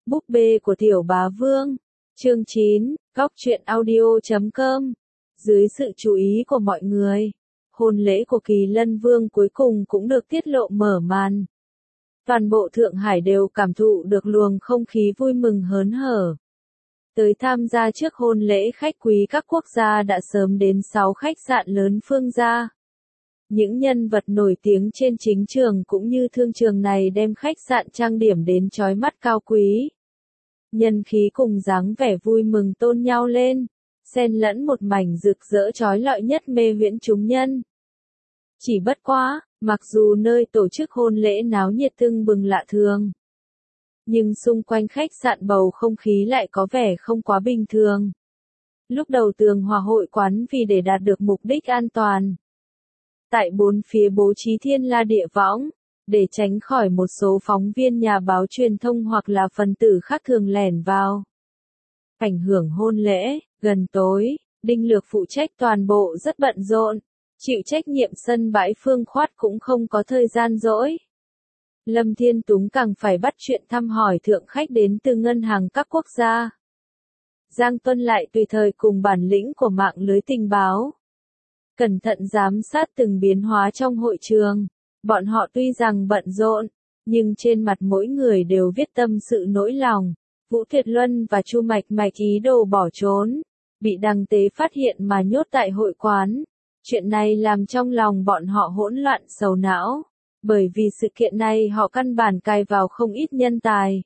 Búp bê của Tiểu Bá Vương. Chương 9, Góc truyện audio.com. Dưới sự chú ý của mọi người, hôn lễ của Kỳ Lân Vương cuối cùng cũng được tiết lộ mở màn. Toàn bộ Thượng Hải đều cảm thụ được luồng không khí vui mừng hớn hở. Tới tham gia trước hôn lễ khách quý các quốc gia đã sớm đến 6 khách sạn lớn phương gia. Những nhân vật nổi tiếng trên chính trường cũng như thương trường này đem khách sạn trang điểm đến chói mắt cao quý. Nhân khí cùng dáng vẻ vui mừng tôn nhau lên, xen lẫn một mảnh rực rỡ chói lọi nhất mê huyễn chúng nhân. Chỉ bất quá, mặc dù nơi tổ chức hôn lễ náo nhiệt tưng bừng lạ thường, nhưng xung quanh khách sạn bầu không khí lại có vẻ không quá bình thường. Lúc đầu tường hòa hội quán vì để đạt được mục đích an toàn, tại bốn phía bố trí thiên la địa võng, để tránh khỏi một số phóng viên nhà báo truyền thông hoặc là phần tử khác thường lẻn vào. Ảnh hưởng hôn lễ, gần tối, Đinh Lược phụ trách toàn bộ rất bận rộn, chịu trách nhiệm sân bãi Phương Khoát cũng không có thời gian rỗi. Lâm Thiên Túng càng phải bắt chuyện thăm hỏi thượng khách đến từ ngân hàng các quốc gia. Giang Tuân lại tùy thời cùng bản lĩnh của mạng lưới tình báo, cẩn thận giám sát từng biến hóa trong hội trường. Bọn họ tuy rằng bận rộn, nhưng trên mặt mỗi người đều viết tâm sự nỗi lòng. Vũ Tuyệt Luân và Chu Mạch Mạch ý đồ bỏ trốn, bị Đằng Tế phát hiện mà nhốt tại hội quán. Chuyện này làm trong lòng bọn họ hỗn loạn sầu não, bởi vì sự kiện này họ căn bản cài vào không ít nhân tài.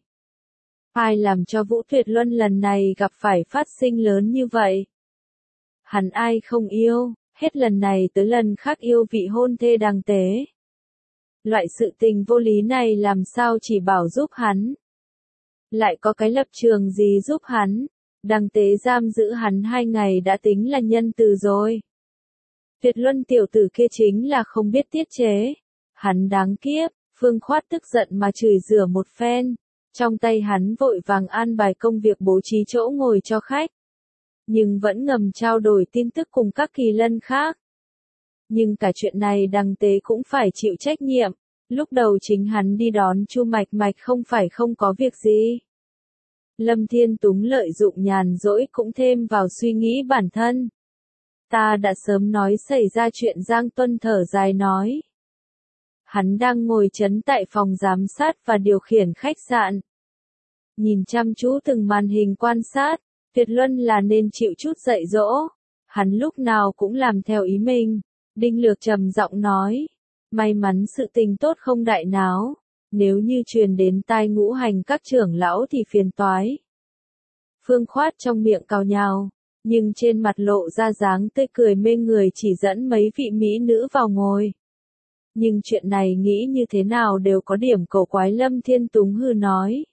Ai làm cho Vũ Tuyệt Luân lần này gặp phải phát sinh lớn như vậy? Hắn ai không yêu, hết lần này tới lần khác yêu vị hôn thê Đằng Tế. Loại sự tình vô lý này làm sao chỉ bảo giúp hắn? Lại có cái lập trường gì giúp hắn? Đằng Tế giam giữ hắn 2 ngày đã tính là nhân từ rồi. Tuyệt Luân tiểu tử kia chính là không biết tiết chế. Hắn đáng kiếp. Phương Khoát tức giận mà chửi rủa một phen. Trong tay hắn vội vàng an bài công việc bố trí chỗ ngồi cho khách. Nhưng vẫn ngầm trao đổi tin tức cùng các kỳ lân khác. Nhưng cả chuyện này Đằng Tế cũng phải chịu trách nhiệm. Lúc đầu chính hắn đi đón Chu Mạch Mạch không phải không có việc gì. Lâm Thiên Túng lợi dụng nhàn rỗi cũng thêm vào suy nghĩ bản thân. Ta đã sớm nói xảy ra chuyện. Giang Tuân thở dài nói. Hắn đang ngồi trấn tại phòng giám sát và điều khiển khách sạn. Nhìn chăm chú từng màn hình quan sát, Tuyệt Luân là nên chịu chút dạy dỗ. Hắn lúc nào cũng làm theo ý mình. Đinh Lược trầm giọng nói. May mắn sự tình tốt không đại náo. Nếu như truyền đến tai ngũ hành các trưởng lão thì phiền toái. Phương Khoát trong miệng cào nhào, nhưng trên mặt lộ ra dáng tươi cười mê người chỉ dẫn mấy vị mỹ nữ vào ngồi. Nhưng chuyện này nghĩ như thế nào đều có điểm cổ quái. Lâm Thiên Túng hừ nói.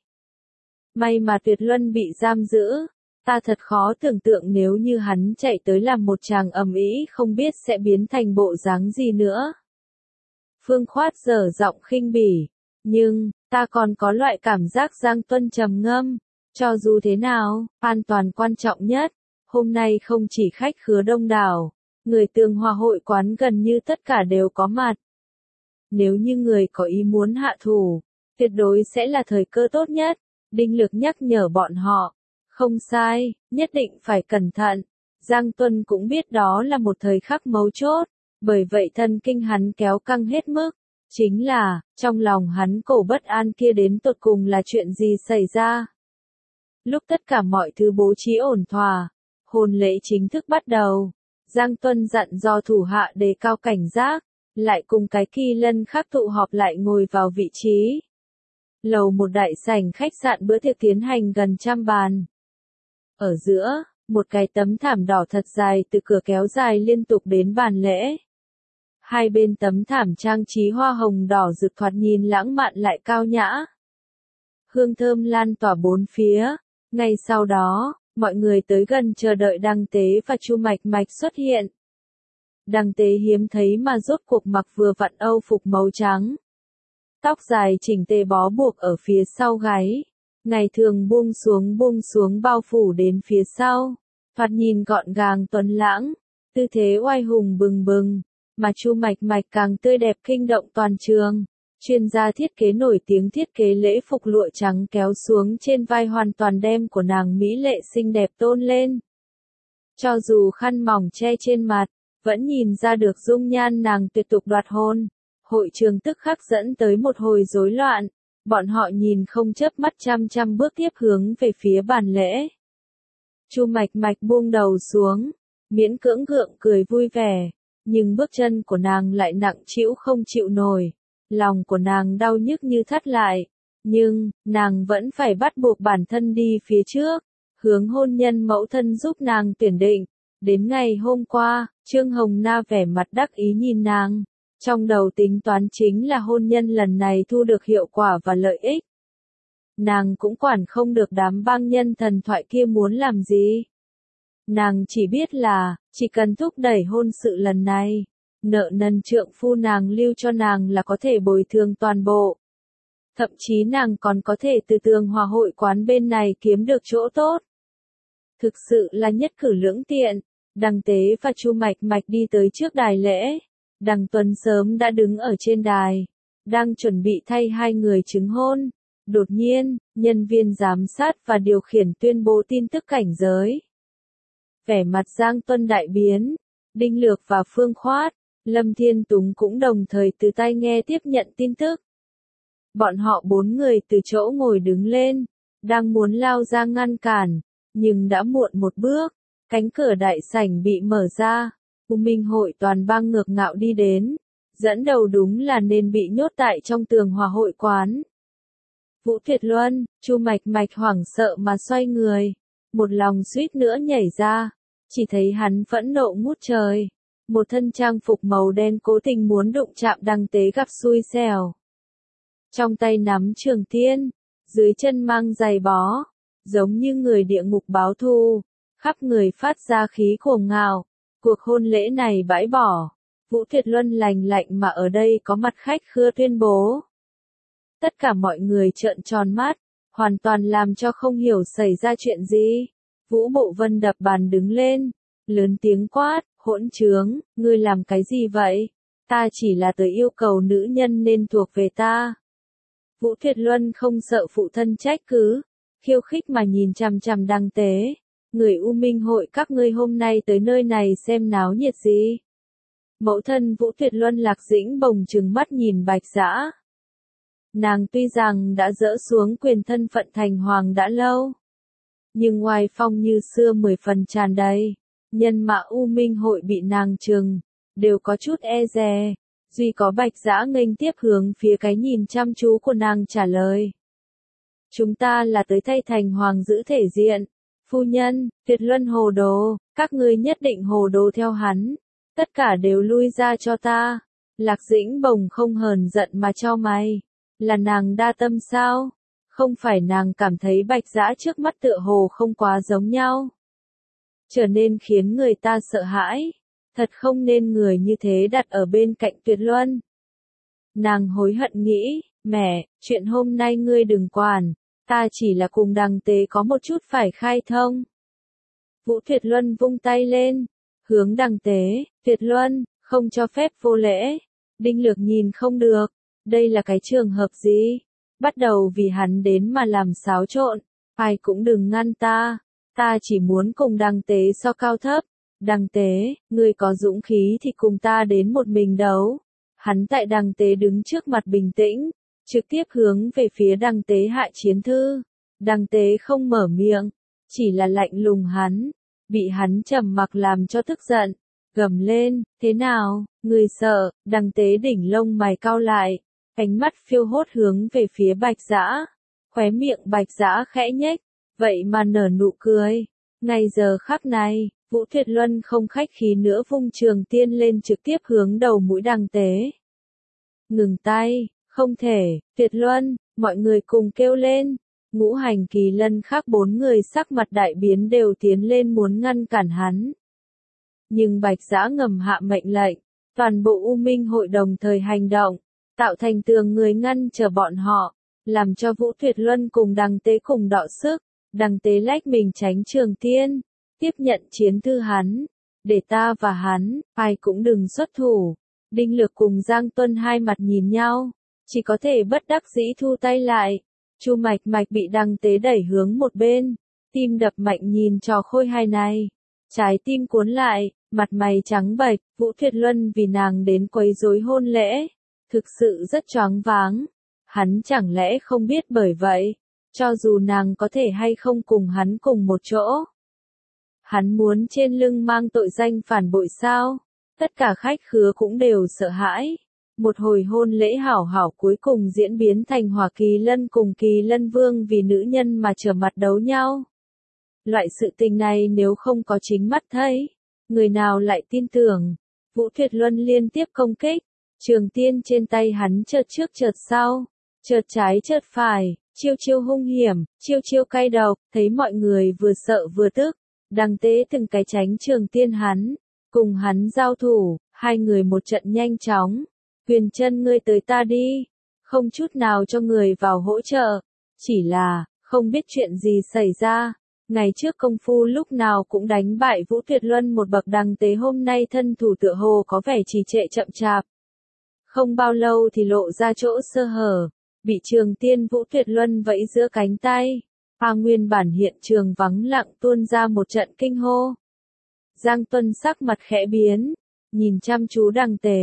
May mà Tuyệt Luân bị giam giữ, ta thật khó tưởng tượng nếu như hắn chạy tới làm một tràng ầm ĩ không biết sẽ biến thành bộ dáng gì nữa. Phương Khoát dở giọng khinh bỉ. Nhưng, ta còn có loại cảm giác. Giang Tuân trầm ngâm. Cho dù thế nào, an toàn quan trọng nhất. Hôm nay không chỉ khách khứa đông đảo, người tường hòa hội quán gần như tất cả đều có mặt. Nếu như người có ý muốn hạ thủ, tuyệt đối sẽ là thời cơ tốt nhất. Đinh Lược nhắc nhở bọn họ. Không sai, nhất định phải cẩn thận. Giang Tuân cũng biết đó là một thời khắc mấu chốt, bởi vậy thần kinh hắn kéo căng hết mức. Chính là, trong lòng hắn cổ bất an kia đến tột cùng là chuyện gì xảy ra. Lúc tất cả mọi thứ bố trí ổn thỏa, hôn lễ chính thức bắt đầu. Giang Tuân dặn dò thủ hạ đề cao cảnh giác, lại cùng cái kỳ lân khác tụ họp lại ngồi vào vị trí. Lầu một đại sảnh khách sạn bữa tiệc tiến hành gần 100 bàn. Ở giữa, một cái tấm thảm đỏ thật dài từ cửa kéo dài liên tục đến bàn lễ. Hai bên tấm thảm trang trí hoa hồng đỏ rực thoạt nhìn lãng mạn lại cao nhã. Hương thơm lan tỏa bốn phía. Ngay sau đó, mọi người tới gần chờ đợi Đằng Tế và Chu Mạch Mạch xuất hiện. Đằng Tế hiếm thấy mà rốt cuộc mặc vừa vặn âu phục màu trắng. Tóc dài chỉnh tề bó buộc ở phía sau gáy. Ngày thường buông xuống bao phủ đến phía sau. Thoạt nhìn gọn gàng tuấn lãng. Tư thế oai hùng bừng bừng. Mà Chu Mạch Mạch càng tươi đẹp kinh động toàn trường. Chuyên gia thiết kế nổi tiếng thiết kế lễ phục lụa trắng kéo xuống trên vai hoàn toàn đem của nàng mỹ lệ xinh đẹp tôn lên. Cho dù khăn mỏng che trên mặt, vẫn nhìn ra được dung nhan nàng tuyệt tục đoạt hồn. Hội trường tức khắc dẫn tới một hồi rối loạn, bọn họ nhìn không chớp mắt chăm chăm bước tiếp hướng về phía bàn lễ. Chu Mạch Mạch buông đầu xuống, miễn cưỡng gượng cười vui vẻ, nhưng bước chân của nàng lại nặng trĩu không chịu nổi, lòng của nàng đau nhức như thắt lại, nhưng, nàng vẫn phải bắt buộc bản thân đi phía trước, hướng hôn nhân mẫu thân giúp nàng tuyển định. Đến ngày hôm qua, Trương Hồng Na vẻ mặt đắc ý nhìn nàng, trong đầu tính toán chính là hôn nhân lần này thu được hiệu quả và lợi ích. Nàng cũng quản không được đám bang nhân thần thoại kia muốn làm gì. Nàng chỉ biết là, chỉ cần thúc đẩy hôn sự lần này, nợ nần trượng phu nàng lưu cho nàng là có thể bồi thường toàn bộ. Thậm chí nàng còn có thể từ tường hòa hội quán bên này kiếm được chỗ tốt. Thực sự là nhất cử lưỡng tiện. Đằng Tế và Chu Mạch Mạch đi tới trước đài lễ. Đằng Tuấn sớm đã đứng ở trên đài, đang chuẩn bị thay hai người chứng hôn. Đột nhiên, nhân viên giám sát và điều khiển tuyên bố tin tức cảnh giới. Vẻ mặt Giang Tuân đại biến, Đinh Lược và Phương Khoát, Lâm Thiên Túng cũng đồng thời từ tai nghe tiếp nhận tin tức. Bọn họ 4 người từ chỗ ngồi đứng lên, đang muốn lao ra ngăn cản, nhưng đã muộn một bước, cánh cửa đại sảnh bị mở ra, U Minh hội toàn bang ngược ngạo đi đến, dẫn đầu đúng là nên bị nhốt tại trong tường hòa hội quán. Vũ Tuyệt Luân, Chu Mạch Mạch hoảng sợ mà xoay người, một lòng suýt nữa nhảy ra, chỉ thấy hắn phẫn nộ ngút trời, một thân trang phục màu đen cố tình muốn đụng chạm Đằng Tế gặp xui xẻo. Trong tay nắm trường tiên, dưới chân mang giày bó, giống như người địa ngục báo thù, khắp người phát ra khí cuồng ngạo. Cuộc hôn lễ này bãi bỏ, Vũ Tuyệt Luân lành lạnh mà ở đây có mặt khách khứa tuyên bố. Tất cả mọi người trợn tròn mắt, hoàn toàn làm cho không hiểu xảy ra chuyện gì. Vũ Bộ Vân đập bàn đứng lên, lớn tiếng quát, hỗn trướng, ngươi làm cái gì vậy? Ta chỉ là tới yêu cầu nữ nhân nên thuộc về ta. Vũ Tuyệt Luân không sợ phụ thân trách cứ, khiêu khích mà nhìn chằm chằm Đằng Tế. Người U Minh hội các ngươi hôm nay tới nơi này xem náo nhiệt gì? Mẫu thân Vũ Tuyệt Luân Lạc Dĩnh bồng trừng mắt nhìn Bạch Dã. Nàng tuy rằng đã dỡ xuống quyền thân phận thành hoàng đã lâu, nhưng ngoài phong như xưa 10 phần tràn đầy. Nhân mã U Minh hội bị nàng trừng, đều có chút e dè. Duy có Bạch Dã nghênh tiếp hướng phía cái nhìn chăm chú của nàng trả lời. Chúng ta là tới thay thành hoàng giữ thể diện. Phu nhân, Tuyệt Luân hồ đồ, các ngươi nhất định hồ đồ theo hắn. Tất cả đều lui ra cho ta. Lạc Dĩnh bồng không hờn giận mà cho mày. Là nàng đa tâm sao? Không phải nàng cảm thấy Bạch Dã trước mắt tựa hồ không quá giống nhau. Trở nên khiến người ta sợ hãi. Thật không nên người như thế đặt ở bên cạnh Tuyệt Luân. Nàng hối hận nghĩ, mẹ, chuyện hôm nay ngươi đừng quản, ta chỉ là cùng Đằng Tế có một chút phải khai thông. Vũ Tuyệt Luân vung tay lên, hướng Đằng Tế, Tuyệt Luân, không cho phép vô lễ. Đinh Lược nhìn không được, đây là cái trường hợp gì? Bắt đầu vì hắn đến mà làm xáo trộn, ai cũng đừng ngăn ta chỉ muốn cùng Đằng Tế so cao thấp. Đằng Tế, ngươi có dũng khí thì cùng ta đến một mình đấu. Hắn tại Đằng Tế đứng trước mặt bình tĩnh, trực tiếp hướng về phía Đằng Tế hạ chiến thư. Đằng Tế không mở miệng, chỉ là lạnh lùng hắn, bị hắn trầm mặc làm cho tức giận, gầm lên, thế nào, ngươi sợ? Đằng Tế đỉnh lông mày cau lại, ánh mắt phiêu hốt hướng về phía Bạch Dã, khóe miệng Bạch Dã khẽ nhếch, vậy mà nở nụ cười. Ngay giờ khắc này, Vũ Tuyệt Luân không khách khí nữa vung trường tiên lên trực tiếp hướng đầu mũi Đằng Tế. Ngừng tay, không thể, Tuyệt Luân, mọi người cùng kêu lên. Ngũ Hành Kỳ Lân khác 4 người sắc mặt đại biến đều tiến lên muốn ngăn cản hắn. Nhưng Bạch Dã ngầm hạ mệnh lệnh, toàn bộ U Minh hội đồng thời hành động, tạo thành tường người ngăn chờ bọn họ, làm cho Vũ Tuyệt Luân cùng Đằng Tế cùng đọ sức. Đằng Tế lách mình tránh trường tiên, tiếp nhận chiến thư hắn, để ta và hắn, ai cũng đừng xuất thủ. Đinh Lược cùng Giang Tuân hai mặt nhìn nhau, chỉ có thể bất đắc dĩ thu tay lại. Chu Mạch Mạch bị Đằng Tế đẩy hướng một bên, tim đập mạnh nhìn trò khôi hài này. Trái tim cuốn lại, mặt mày trắng bệch, Vũ Tuyệt Luân vì nàng đến quấy rối hôn lễ, thực sự rất choáng váng. Hắn chẳng lẽ không biết bởi vậy, cho dù nàng có thể hay không cùng hắn cùng một chỗ. Hắn muốn trên lưng mang tội danh phản bội sao? Tất cả khách khứa cũng đều sợ hãi. Một hồi hôn lễ hảo hảo cuối cùng diễn biến thành Hỏa Kỳ Lân cùng Kỳ Lân Vương vì nữ nhân mà trở mặt đấu nhau. Loại sự tình này nếu không có chính mắt thấy, người nào lại tin tưởng? Vũ Tuyệt Luân liên tiếp công kích, trường tiên trên tay hắn chợt trước chợt sau, chợt trái chợt phải, chiêu chiêu hung hiểm, chiêu chiêu cay độc, thấy mọi người vừa sợ vừa tức. Đằng Tế từng cái tránh trường tiên hắn, cùng hắn giao thủ, hai người một trận nhanh chóng. Huyền Trân ngươi tới ta đi, không chút nào cho người vào hỗ trợ, chỉ là, không biết chuyện gì xảy ra. Ngày trước công phu lúc nào cũng đánh bại Vũ Tuyệt Luân một bậc, Đằng Tế hôm nay thân thủ tựa hồ có vẻ trì trệ chậm chạp. Không bao lâu thì lộ ra chỗ sơ hở, bị trường tiên Vũ Tuyệt Luân vẫy giữa cánh tay. Nguyên bản hiện trường vắng lặng tuôn ra một trận kinh hô. Giang Tuân sắc mặt khẽ biến, nhìn chăm chú Đằng Tế.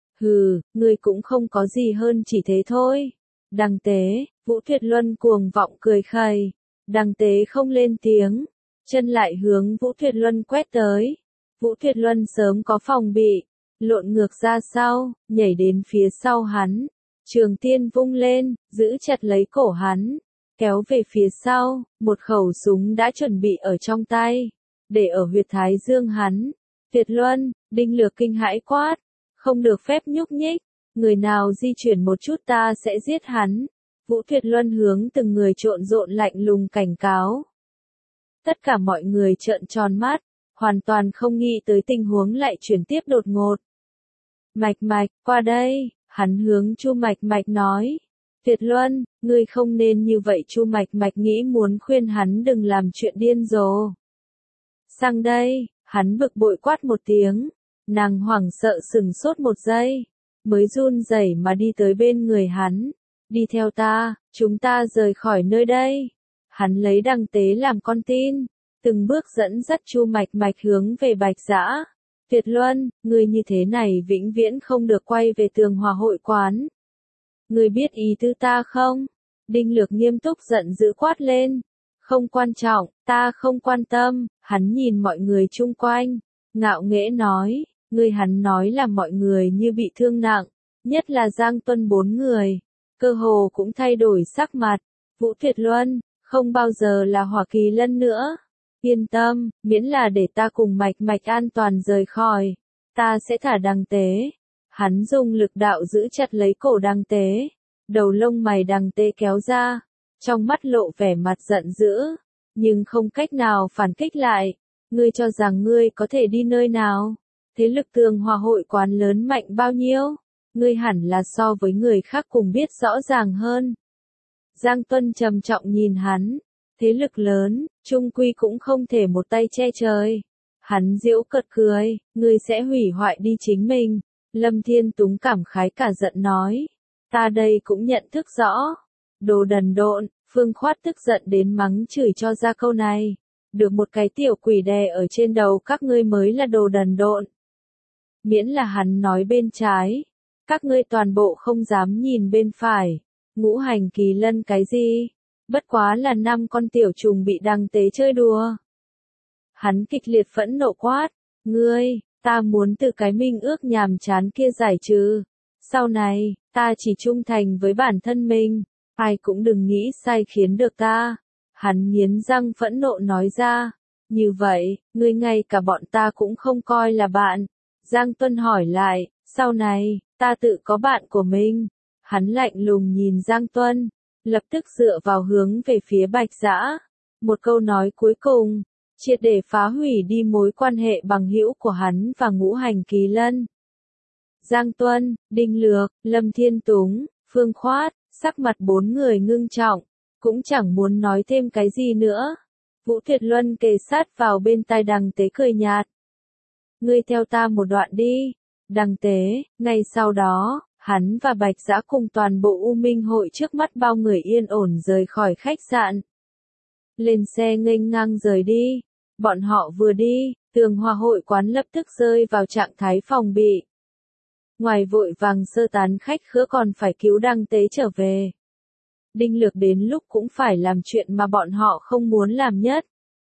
Hừ, ngươi cũng không có gì hơn chỉ thế thôi. Đằng Tế, Vũ Tuyệt Luân cuồng vọng cười khẩy. Đằng Tế không lên tiếng, chân lại hướng Vũ Tuyệt Luân quét tới. Vũ Tuyệt Luân sớm có phòng bị, lộn ngược ra sau, nhảy đến phía sau hắn. Trường tiên vung lên, giữ chặt lấy cổ hắn, kéo về phía sau, một khẩu súng đã chuẩn bị ở trong tay, để ở huyệt thái dương hắn. Tuyệt Luân, Đinh Lược kinh hãi quát, không được phép nhúc nhích, người nào di chuyển một chút ta sẽ giết hắn. Vũ Tuyệt Luân hướng từng người trộn rộn lạnh lùng cảnh cáo. Tất cả mọi người trợn tròn mắt, hoàn toàn không nghĩ tới tình huống lại chuyển tiếp đột ngột. Mạch Mạch, qua đây, hắn hướng Chu Mạch Mạch nói. Tuyệt Luân, ngươi không nên như vậy. Chu Mạch Mạch nghĩ muốn khuyên hắn đừng làm chuyện điên rồ. Sang đây, hắn bực bội quát một tiếng, nàng hoảng sợ sửng sốt một giây, mới run rẩy mà đi tới bên người hắn. Đi theo ta, chúng ta rời khỏi nơi đây. Hắn lấy Đằng Tế làm con tin, từng bước dẫn dắt Chu Mạch Mạch hướng về Bạch Dã. Tuyệt Luân, ngươi như thế này vĩnh viễn không được quay về Tường Hòa hội quán. Ngươi biết ý tư ta không? Đinh Lược nghiêm túc giận dữ quát lên. Không quan trọng, ta không quan tâm. Hắn nhìn mọi người chung quanh, ngạo nghễ nói, ngươi. Hắn nói là mọi người như bị thương nặng, nhất là Giang Tuân 4 người. Cơ hồ cũng thay đổi sắc mặt. Vũ Tuyệt Luân, không bao giờ là Hỏa Kỳ Lân nữa. Yên tâm, miễn là để ta cùng Mạch Mạch an toàn rời khỏi, ta sẽ thả Đằng Tế. Hắn dùng lực đạo giữ chặt lấy cổ Đằng Tế, đầu lông mày Đằng Tế kéo ra, trong mắt lộ vẻ mặt giận dữ, nhưng không cách nào phản kích lại. Ngươi cho rằng ngươi có thể đi nơi nào? Thế lực Tường Hòa hội quán lớn mạnh bao nhiêu? Ngươi hẳn là so với người khác cùng biết rõ ràng hơn. Giang Tuân trầm trọng nhìn hắn, thế lực lớn, chung quy cũng không thể một tay che trời. Hắn giễu cợt cười, ngươi sẽ hủy hoại đi chính mình. Lâm Thiên Túng cảm khái cả giận nói, ta đây cũng nhận thức rõ. Đồ đần độn, Phương Khoát tức giận đến mắng chửi cho ra câu này. Được một cái tiểu quỷ đè ở trên đầu các ngươi mới là đồ đần độn. Miễn là hắn nói bên trái, các ngươi toàn bộ không dám nhìn bên phải. Ngũ hành kỳ lân cái gì? Bất quá là 5 con tiểu trùng bị Đằng Tế chơi đùa. Hắn kịch liệt phẫn nộ quát, ngươi, ta muốn từ cái minh ước nhàm chán kia giải trừ. Sau này, ta chỉ trung thành với bản thân mình, ai cũng đừng nghĩ sai khiến được ta. Hắn nghiến răng phẫn nộ nói ra, như vậy, ngươi ngay cả bọn ta cũng không coi là bạn. Giang Tuân hỏi lại, sau này, ta tự có bạn của mình. Hắn lạnh lùng nhìn Giang Tuân, lập tức dựa vào hướng về phía Bạch Dã. Một câu nói cuối cùng, triệt để phá hủy đi mối quan hệ bằng hữu của hắn và Ngũ Hành Kỳ Lân. Giang Tuân, Đinh Lược, Lâm Thiên Túng, Phương Khoát, sắc mặt 4 người ngưng trọng, cũng chẳng muốn nói thêm cái gì nữa. Vũ Tuyệt Luân kề sát vào bên tai Đằng Tế cười nhạt. Ngươi theo ta một đoạn đi. Đằng Tế, ngay sau đó, Hắn và Bạch Dã cùng toàn bộ U Minh hội trước mắt bao người yên ổn rời khỏi khách sạn. Lên xe nghênh ngang rời đi. Bọn họ vừa đi, tường hòa hội quán lập tức rơi vào trạng thái phòng bị. Ngoài vội vàng sơ tán khách khứa còn phải cứu Đăng Tế trở về. Đinh Lược đến lúc cũng phải làm chuyện mà bọn họ không muốn làm nhất.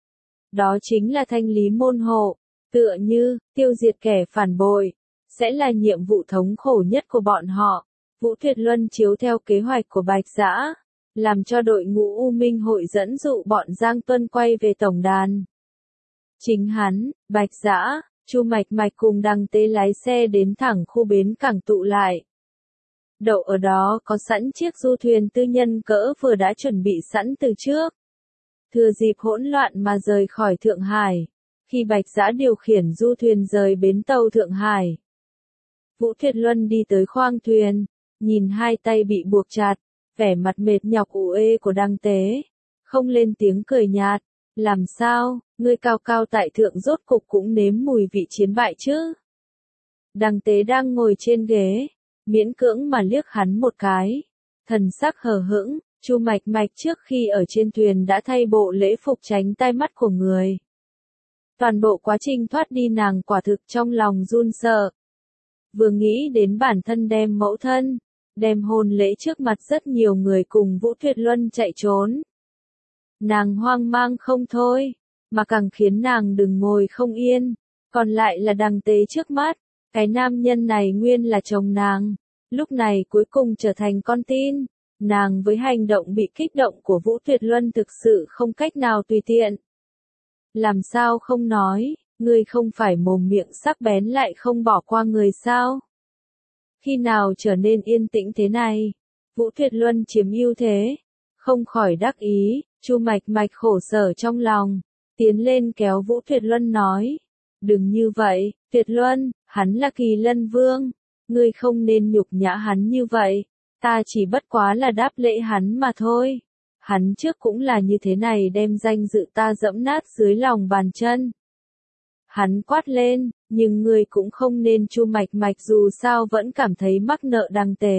Đó chính là thanh lý môn hộ, tựa như, tiêu diệt kẻ phản bội, sẽ là nhiệm vụ thống khổ nhất của bọn họ. Vũ Tuyệt Luân chiếu theo kế hoạch của Bạch Dã, làm cho đội ngũ U Minh hội dẫn dụ bọn Giang Tuân quay về tổng đàn. Chính hắn, Bạch Dã, Chu Mạch Mạch cùng Đăng Tế lái xe đến thẳng khu bến cảng tụ lại. Đậu ở đó có sẵn chiếc du thuyền tư nhân cỡ vừa đã chuẩn bị sẵn từ trước. Thừa dịp hỗn loạn mà rời khỏi Thượng Hải. Khi Bạch Dã điều khiển du thuyền rời bến tàu Thượng Hải, Vũ Tuyệt Luân đi tới khoang thuyền, nhìn hai tay bị buộc chặt, vẻ mặt mệt nhọc ủ ê của Đăng Tế, không lên tiếng cười nhạt. Làm sao, ngươi cao cao tại thượng rốt cục cũng nếm mùi vị chiến bại chứ? Đăng Tế đang ngồi trên ghế, miễn cưỡng mà liếc hắn một cái, thần sắc hờ hững. Chu Mạch Mạch trước khi ở trên thuyền đã thay bộ lễ phục tránh tai mắt của người. Toàn bộ quá trình thoát đi nàng quả thực trong lòng run sợ. Vừa nghĩ đến bản thân đem mẫu thân, đem hôn lễ trước mặt rất nhiều người cùng Vũ Tuyệt Luân chạy trốn. Nàng hoang mang không thôi, mà càng khiến nàng đừng ngồi không yên, còn lại là Đăng Tế trước mắt, cái nam nhân này nguyên là chồng nàng, lúc này cuối cùng trở thành con tin. Nàng với hành động bị kích động của Vũ Tuyệt Luân thực sự không cách nào tùy tiện. Làm sao không nói, ngươi không phải mồm miệng sắc bén lại không bỏ qua người sao? Khi nào trở nên yên tĩnh thế này? Vũ Tuyệt Luân chiếm ưu thế, không khỏi đắc ý. Chu Mạch Mạch khổ sở trong lòng, tiến lên kéo Vũ Tuyệt Luân nói, đừng như vậy, Tuyệt Luân, hắn là Kỳ Lân Vương, ngươi không nên nhục nhã hắn như vậy. Ta chỉ bất quá là đáp lễ hắn mà thôi. Hắn trước cũng là như thế này đem danh dự ta dẫm nát dưới lòng bàn chân. Hắn quát lên, nhưng ngươi cũng không nên. Chu Mạch Mạch dù sao vẫn cảm thấy mắc nợ Đăng Tế.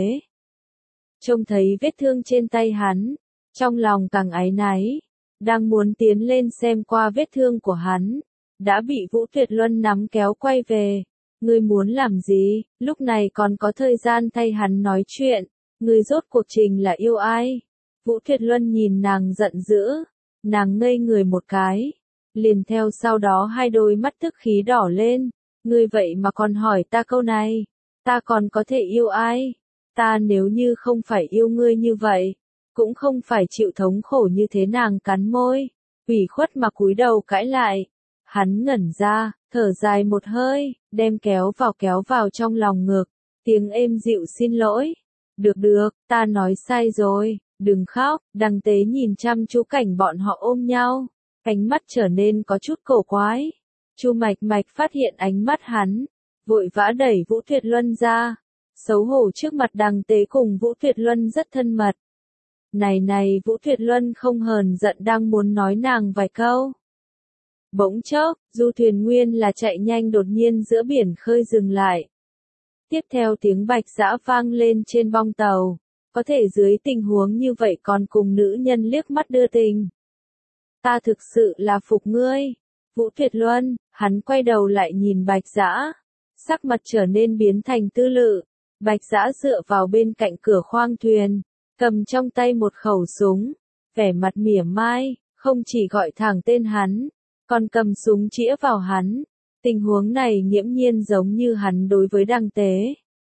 Trông thấy vết thương trên tay hắn, trong lòng càng áy náy, đang muốn tiến lên xem qua vết thương của hắn, đã bị Vũ Tuyệt Luân nắm kéo quay về. Ngươi muốn làm gì, lúc này còn có thời gian thay hắn nói chuyện. Ngươi rốt cuộc trình là yêu ai? Vũ Tuyệt Luân nhìn nàng giận dữ, nàng ngây người một cái, liền theo sau đó hai đôi mắt tức khí đỏ lên. Ngươi vậy mà còn hỏi ta câu này, ta còn có thể yêu ai? Ta nếu như không phải yêu ngươi như vậy, cũng không phải chịu thống khổ như thế. Nàng cắn môi, ủy khuất mà cúi đầu cãi lại. Hắn ngẩn ra, thở dài một hơi, đem kéo vào trong lòng ngực, tiếng êm dịu xin lỗi. Được, ta nói sai rồi, đừng khóc. Đăng Tế nhìn chăm chú cảnh bọn họ ôm nhau, ánh mắt trở nên có chút cổ quái. Chu Mạch Mạch phát hiện ánh mắt hắn, vội vã đẩy Vũ Tuyệt Luân ra, xấu hổ trước mặt Đăng Tế cùng Vũ Tuyệt Luân rất thân mật. Này, Vũ Tuyệt Luân không hờn giận đang muốn nói nàng vài câu. Bỗng chốc, du thuyền nguyên là chạy nhanh đột nhiên giữa biển khơi dừng lại. Tiếp theo tiếng Bạch Dã vang lên trên bong tàu, có thể dưới tình huống như vậy còn cùng nữ nhân liếc mắt đưa tình. Ta thực sự là phục ngươi, Vũ Tuyệt Luân. Hắn quay đầu lại nhìn Bạch Dã, sắc mặt trở nên biến thành tư lự. Bạch Dã dựa vào bên cạnh cửa khoang thuyền, cầm trong tay một khẩu súng, vẻ mặt mỉa mai, không chỉ gọi thẳng tên hắn, còn cầm súng chĩa vào hắn. Tình huống này nghiễm nhiên giống như hắn đối với Đăng Tế.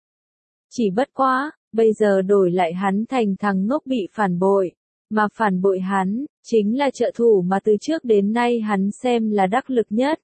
Chỉ bất quá, bây giờ đổi lại hắn thành thằng ngốc bị phản bội, mà phản bội hắn, chính là trợ thủ mà từ trước đến nay hắn xem là đắc lực nhất.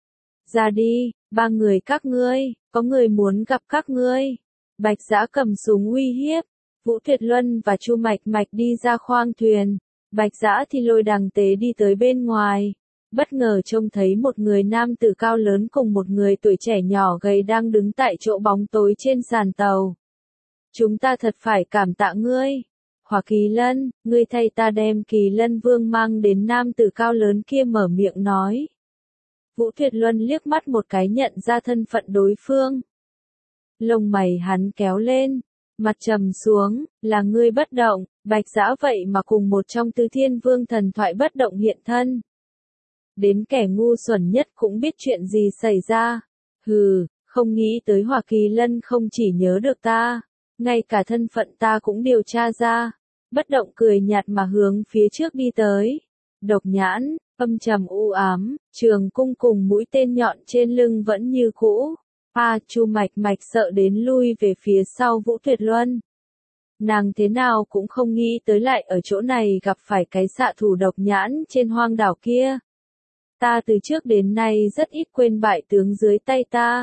Ra đi, ba người các ngươi, có người muốn gặp các ngươi. Bạch Dã cầm súng uy hiếp. Vũ Tuyệt Luân và Chu Mạch Mạch đi ra khoang thuyền, Bạch Dã thì lôi Đăng Tế đi tới bên ngoài. Bất ngờ trông thấy một người nam tử cao lớn cùng một người tuổi trẻ nhỏ gầy đang đứng tại chỗ bóng tối trên sàn tàu. Chúng ta thật phải cảm tạ ngươi. Hỏa Kỳ Lân, ngươi thay ta đem Kỳ Lân Vương mang đến. Nam tử cao lớn kia mở miệng nói. Vũ Tuyệt Luân liếc mắt một cái nhận ra thân phận đối phương. Lông mày hắn kéo lên, mặt trầm xuống, là ngươi bất động, Bạch Dã vậy mà cùng một trong tứ thiên vương thần thoại bất động hiện thân. Đến kẻ ngu xuẩn nhất cũng biết chuyện gì xảy ra. Hừ, không nghĩ tới Hỏa Kỳ Lân không chỉ nhớ được ta, ngay cả thân phận ta cũng điều tra ra. Bất động cười nhạt mà hướng phía trước đi tới. Độc Nhãn, âm trầm u ám, trường cung cùng mũi tên nhọn trên lưng vẫn như cũ. Chu Mạch Mạch sợ đến lui về phía sau Vũ Tuyệt Luân. Nàng thế nào cũng không nghĩ tới lại ở chỗ này gặp phải cái xạ thủ Độc Nhãn trên hoang đảo kia. Ta từ trước đến nay rất ít quên bại tướng dưới tay ta.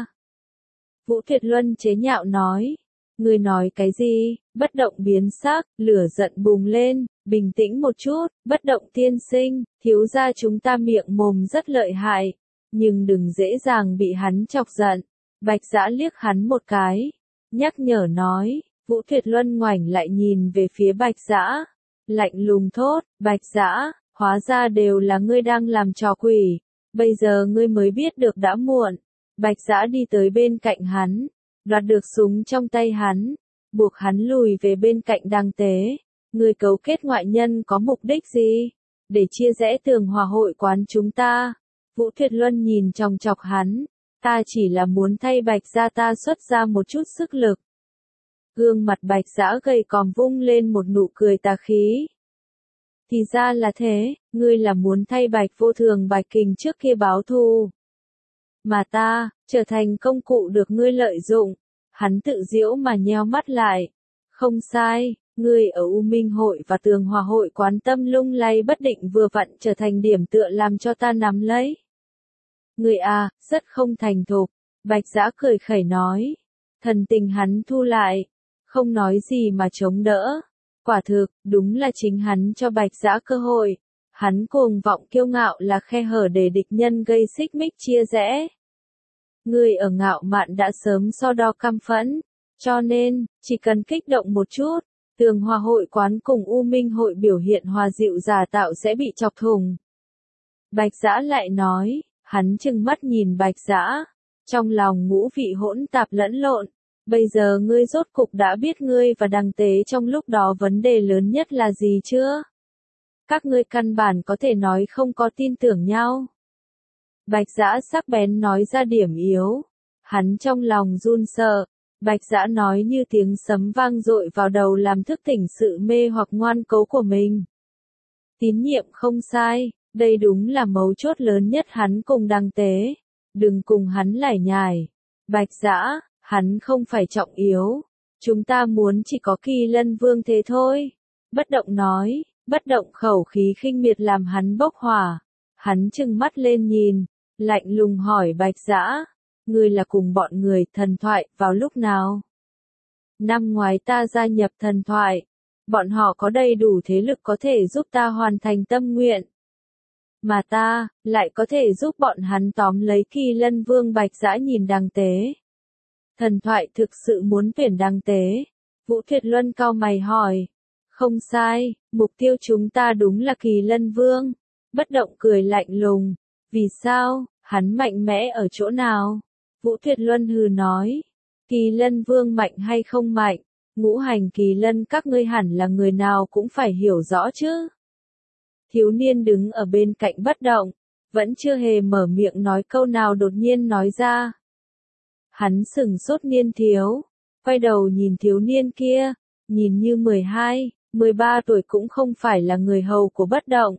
Vũ Tuyệt Luân chế nhạo nói. Ngươi nói cái gì? Bất động biến sắc, lửa giận bùng lên, bình tĩnh một chút, bất động tiên sinh, thiếu gia chúng ta miệng mồm rất lợi hại, nhưng đừng dễ dàng bị hắn chọc giận. Bạch Dã liếc hắn một cái, nhắc nhở nói. Vũ Tuyệt Luân ngoảnh lại nhìn về phía Bạch Dã, lạnh lùng thốt, Bạch Dã, hóa ra đều là ngươi đang làm trò quỷ, bây giờ ngươi mới biết được đã muộn. Bạch Dã đi tới bên cạnh hắn, đoạt được súng trong tay hắn, buộc hắn lùi về bên cạnh Đăng Tế. Ngươi cấu kết ngoại nhân có mục đích gì? Để chia rẽ tường hòa hội quán chúng ta. Vũ Tuyệt Luân nhìn chòng chọc hắn, ta chỉ là muốn thay Bạch gia ta xuất ra một chút sức lực. Gương mặt Bạch Dã gầy còm vung lên một nụ cười tà khí. Thì ra là thế, ngươi là muốn thay Bạch Vô Thường Bạch Kình trước kia báo thù. Mà ta, trở thành công cụ được ngươi lợi dụng. Hắn tự giễu mà nheo mắt lại. Không sai, ngươi ở U Minh hội và Tường Hòa hội quán tâm lung lay bất định vừa vặn trở thành điểm tựa làm cho ta nắm lấy. Ngươi à, rất không thành thục. Bạch Dã cười khẩy nói. Thần tình hắn thu lại. Không nói gì mà chống đỡ. Quả thực, đúng là chính hắn cho Bạch Dã cơ hội. Hắn cuồng vọng kiêu ngạo là khe hở để địch nhân gây xích mích chia rẽ. Ngươi ở ngạo mạn đã sớm so đo căm phẫn, cho nên, chỉ cần kích động một chút, Tường Hòa hội quán cùng U Minh hội biểu hiện hòa dịu giả tạo sẽ bị chọc thủng. Bạch Dã lại nói, hắn trừng mắt nhìn Bạch Dã, trong lòng ngũ vị hỗn tạp lẫn lộn. Bây giờ ngươi rốt cục đã biết ngươi và Đăng Tế trong lúc đó vấn đề lớn nhất là gì chưa? Các ngươi căn bản có thể nói không có tin tưởng nhau. Bạch Dã sắc bén nói ra điểm yếu. Hắn trong lòng run sợ. Bạch Dã nói như tiếng sấm vang dội vào đầu làm thức tỉnh sự mê hoặc ngoan cố của mình. Tín nhiệm không sai, đây đúng là mấu chốt lớn nhất hắn cùng Đăng Tế. Đừng cùng hắn lải nhải. Bạch Dã, hắn không phải trọng yếu. Chúng ta muốn chỉ có Kỳ Lân Vương thế thôi. Bất động nói, bất động khẩu khí khinh miệt làm hắn bốc hỏa. Hắn trừng mắt lên nhìn, lạnh lùng hỏi Bạch Dã, ngươi là cùng bọn người thần thoại vào lúc nào? Năm ngoái ta gia nhập thần thoại, bọn họ có đầy đủ thế lực có thể giúp ta hoàn thành tâm nguyện. Mà ta, lại có thể giúp bọn hắn tóm lấy Kỳ Lân Vương. Bạch Dã nhìn Đăng Tế. Thần thoại thực sự muốn tuyển Đăng Tế. Vũ Tuyệt Luân cau mày hỏi. Không sai, mục tiêu chúng ta đúng là Kỳ Lân Vương. Bất động cười lạnh lùng. Vì sao, hắn mạnh mẽ ở chỗ nào? Vũ Tuyệt Luân hừ nói. Kỳ Lân Vương mạnh hay không mạnh? Ngũ hành kỳ lân các ngươi hẳn là người nào cũng phải hiểu rõ chứ. Thiếu niên đứng ở bên cạnh bất động, vẫn chưa hề mở miệng nói câu nào đột nhiên nói ra. Hắn sửng sốt niên thiếu, quay đầu nhìn thiếu niên kia, nhìn như 12, 13 tuổi cũng không phải là người hầu của bất động.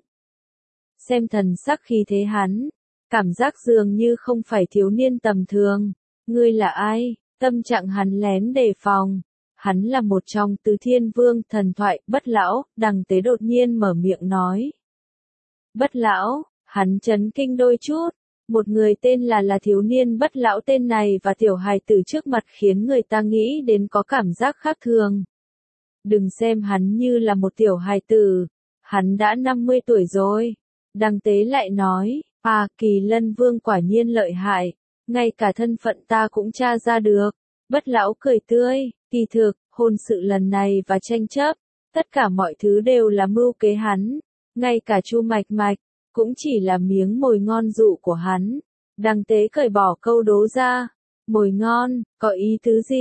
Xem thần sắc khí thế hắn, cảm giác dường như không phải thiếu niên tầm thường. Ngươi là ai? Tâm trạng hắn lén đề phòng. Hắn là một trong tứ thiên vương thần thoại. Bất lão. Đăng Tế đột nhiên mở miệng nói. Bất lão, hắn chấn kinh đôi chút. Một người tên là thiếu niên bất lão tên này và tiểu hài tử trước mặt khiến người ta nghĩ đến có cảm giác khác thường. Đừng xem hắn như là một tiểu hài tử, hắn đã 50 tuổi rồi. Đăng Tế lại nói, Kỳ Lân Vương quả nhiên lợi hại, ngay cả thân phận ta cũng tra ra được. Bất lão cười tươi, kỳ thực, hôn sự lần này và tranh chấp, tất cả mọi thứ đều là mưu kế hắn, ngay cả Chu Mạch Mạch, cũng chỉ là miếng mồi ngon dụ của hắn. Đăng Tế cởi bỏ câu đố ra, mồi ngon, có ý tứ gì?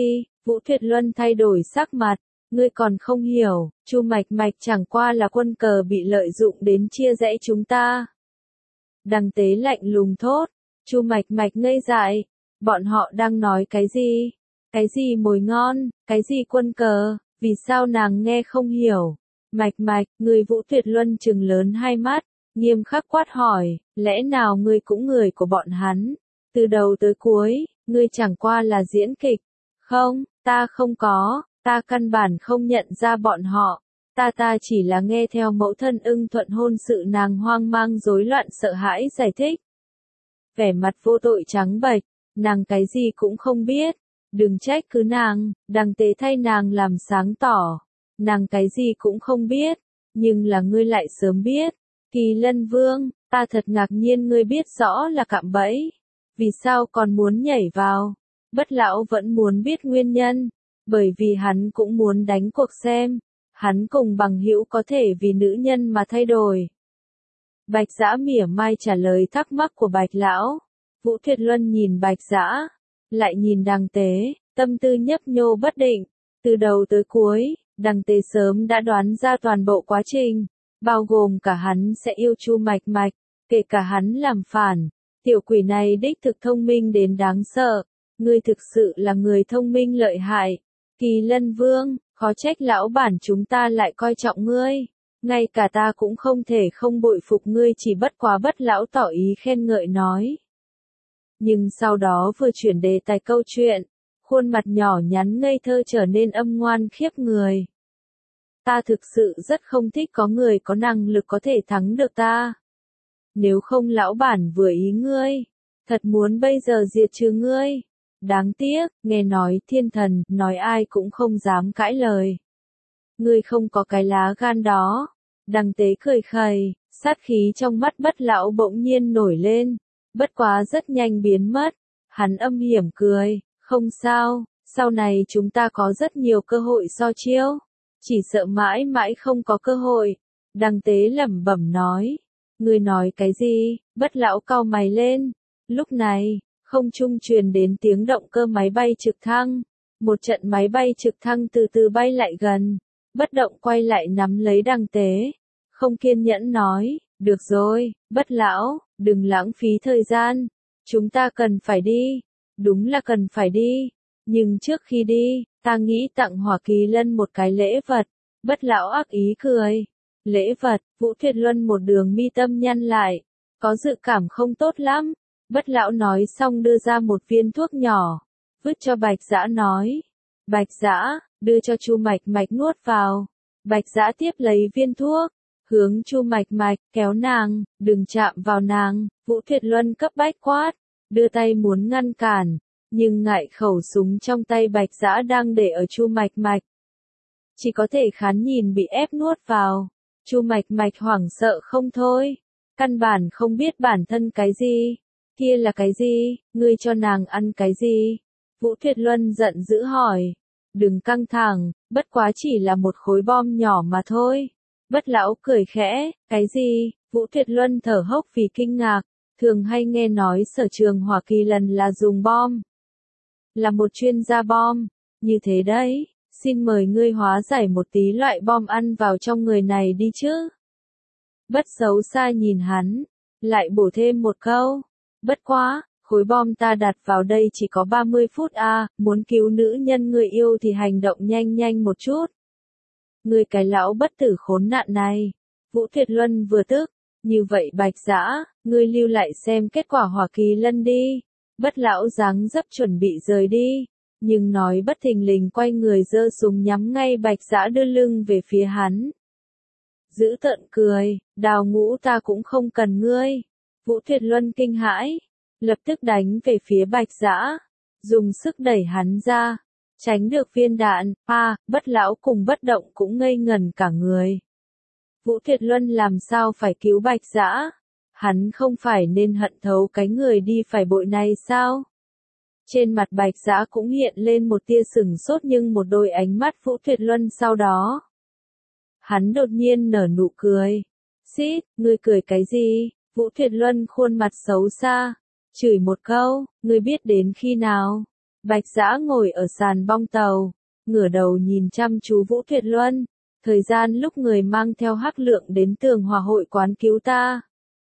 Vũ Tuyệt Luân thay đổi sắc mặt, ngươi còn không hiểu, Chu Mạch Mạch chẳng qua là quân cờ bị lợi dụng đến chia rẽ chúng ta. Đằng Tế lạnh lùng thốt, Chu Mạch Mạch ngây dại, bọn họ đang nói cái gì? Cái gì mồi ngon, cái gì quân cờ, vì sao nàng nghe không hiểu? Mạch Mạch, người Vũ Tuyệt Luân trừng lớn hai mắt, nghiêm khắc quát hỏi, lẽ nào ngươi cũng người của bọn hắn? Từ đầu tới cuối, ngươi chẳng qua là diễn kịch. Không, ta không có, ta căn bản không nhận ra bọn họ. Ta chỉ là nghe theo mẫu thân ưng thuận hôn sự. Nàng hoang mang rối loạn sợ hãi giải thích. Vẻ mặt vô tội trắng bệch, nàng cái gì cũng không biết. Đừng trách cứ nàng, Đằng Tế thay nàng làm sáng tỏ. Nàng cái gì cũng không biết, nhưng là ngươi lại sớm biết. Kỳ Lân Vương, ta thật ngạc nhiên ngươi biết rõ là cạm bẫy. Vì sao còn muốn nhảy vào? Bất lão vẫn muốn biết nguyên nhân, bởi vì hắn cũng muốn đánh cuộc xem. Hắn cùng bằng hữu có thể vì nữ nhân mà thay đổi. Bạch Dã mỉa mai trả lời thắc mắc của Bạch Lão. Vũ Tuyệt Luân nhìn Bạch Dã, lại nhìn Đằng Tế, tâm tư nhấp nhô bất định. Từ đầu tới cuối, Đằng Tế sớm đã đoán ra toàn bộ quá trình, bao gồm cả hắn sẽ yêu Chu Mạch Mạch, kể cả hắn làm phản. Tiểu quỷ này đích thực thông minh đến đáng sợ. Ngươi thực sự là người thông minh lợi hại. Kỳ Lân Vương, khó trách lão bản chúng ta lại coi trọng ngươi. Ngay cả ta cũng không thể không bội phục ngươi, chỉ bất quá Bất lão tỏ ý khen ngợi nói. Nhưng sau đó vừa chuyển đề tài câu chuyện, khuôn mặt nhỏ nhắn ngây thơ trở nên âm ngoan khiếp người. Ta thực sự rất không thích có người có năng lực có thể thắng được ta. Nếu không lão bản vừa ý ngươi, thật muốn bây giờ diệt trừ ngươi. Đáng tiếc, nghe nói thiên thần, nói ai cũng không dám cãi lời. Ngươi không có cái lá gan đó. Đằng Tế cười khẩy, sát khí trong mắt Bất lão bỗng nhiên nổi lên, bất quá rất nhanh biến mất. Hắn âm hiểm cười, không sao, sau này chúng ta có rất nhiều cơ hội so chiêu. Chỉ sợ mãi mãi không có cơ hội. Đằng Tế lẩm bẩm nói. Ngươi nói cái gì? Bất lão cau mày lên. Lúc này, không trung truyền đến tiếng động cơ máy bay trực thăng. Một trận máy bay trực thăng từ từ bay lại gần. Bất động quay lại nắm lấy Đằng Tế. Không kiên nhẫn nói, được rồi, Bất lão, đừng lãng phí thời gian. Chúng ta cần phải đi. Đúng là cần phải đi. Nhưng trước khi đi, ta nghĩ tặng Hỏa Kỳ Lân một cái lễ vật. Bất lão ác ý cười. Lễ vật, Vũ Tuyệt Luân một đường mi tâm nhăn lại. Có dự cảm không tốt lắm. Bất lão nói xong đưa ra một viên thuốc nhỏ. Vứt cho Bạch Dã nói. Bạch Dã, đưa cho Chu Mạch Mạch nuốt vào. Bạch Dã tiếp lấy viên thuốc. Hướng Chu Mạch Mạch, kéo nàng, đừng chạm vào nàng. Vũ Tuyệt Luân cấp bách quát. Đưa tay muốn ngăn cản. Nhưng ngại khẩu súng trong tay Bạch Dã đang để ở Chu Mạch Mạch. Chỉ có thể khán nhìn bị ép nuốt vào. Chu Mạch Mạch hoảng sợ không thôi. Căn bản không biết bản thân cái gì. Kia là cái gì? Ngươi cho nàng ăn cái gì? Vũ Tuyệt Luân giận dữ hỏi. Đừng căng thẳng, bất quá chỉ là một khối bom nhỏ mà thôi. Bất lão cười khẽ, cái gì? Vũ Tuyệt Luân thở hốc vì kinh ngạc. Thường hay nghe nói sở trường Hỏa Kỳ Lân là dùng bom. Là một chuyên gia bom. Như thế đấy. Xin mời ngươi hóa giải một tí loại bom ăn vào trong người này đi chứ. Bất xấu xa nhìn hắn, lại bổ thêm một câu. Bất quá, khối bom ta đặt vào đây chỉ có 30 phút à, muốn cứu nữ nhân người yêu thì hành động nhanh nhanh một chút. Ngươi cái lão bất tử khốn nạn này. Vũ Tuyệt Luân vừa tức, như vậy Bạch Dã, ngươi lưu lại xem kết quả Hỏa Kỳ Lân đi. Bất lão dáng dấp chuẩn bị rời đi. Nhưng nói bất thình lình quay người giơ súng nhắm ngay Bạch Dã đưa lưng về phía hắn. Giữ tợn cười, Đào Ngũ ta cũng không cần ngươi. Vũ Tuyệt Luân kinh hãi, lập tức đánh về phía Bạch Dã, dùng sức đẩy hắn ra, tránh được viên đạn. Bất lão cùng bất động cũng ngây ngẩn cả người. Vũ Tuyệt Luân làm sao phải cứu Bạch Dã? Hắn không phải nên hận thấu cái người đi phải bội này sao? Trên mặt Bạch Dã cũng hiện lên một tia sửng sốt, nhưng một đôi ánh mắt Vũ Tuyệt Luân sau đó. Hắn đột nhiên nở nụ cười. Xít, ngươi cười cái gì? Vũ Tuyệt Luân khuôn mặt xấu xa, chửi một câu, ngươi biết đến khi nào? Bạch Dã ngồi ở sàn bong tàu, ngửa đầu nhìn chăm chú Vũ Tuyệt Luân. Thời gian lúc người mang theo Hắc Lượng đến Tường Hòa hội quán cứu ta.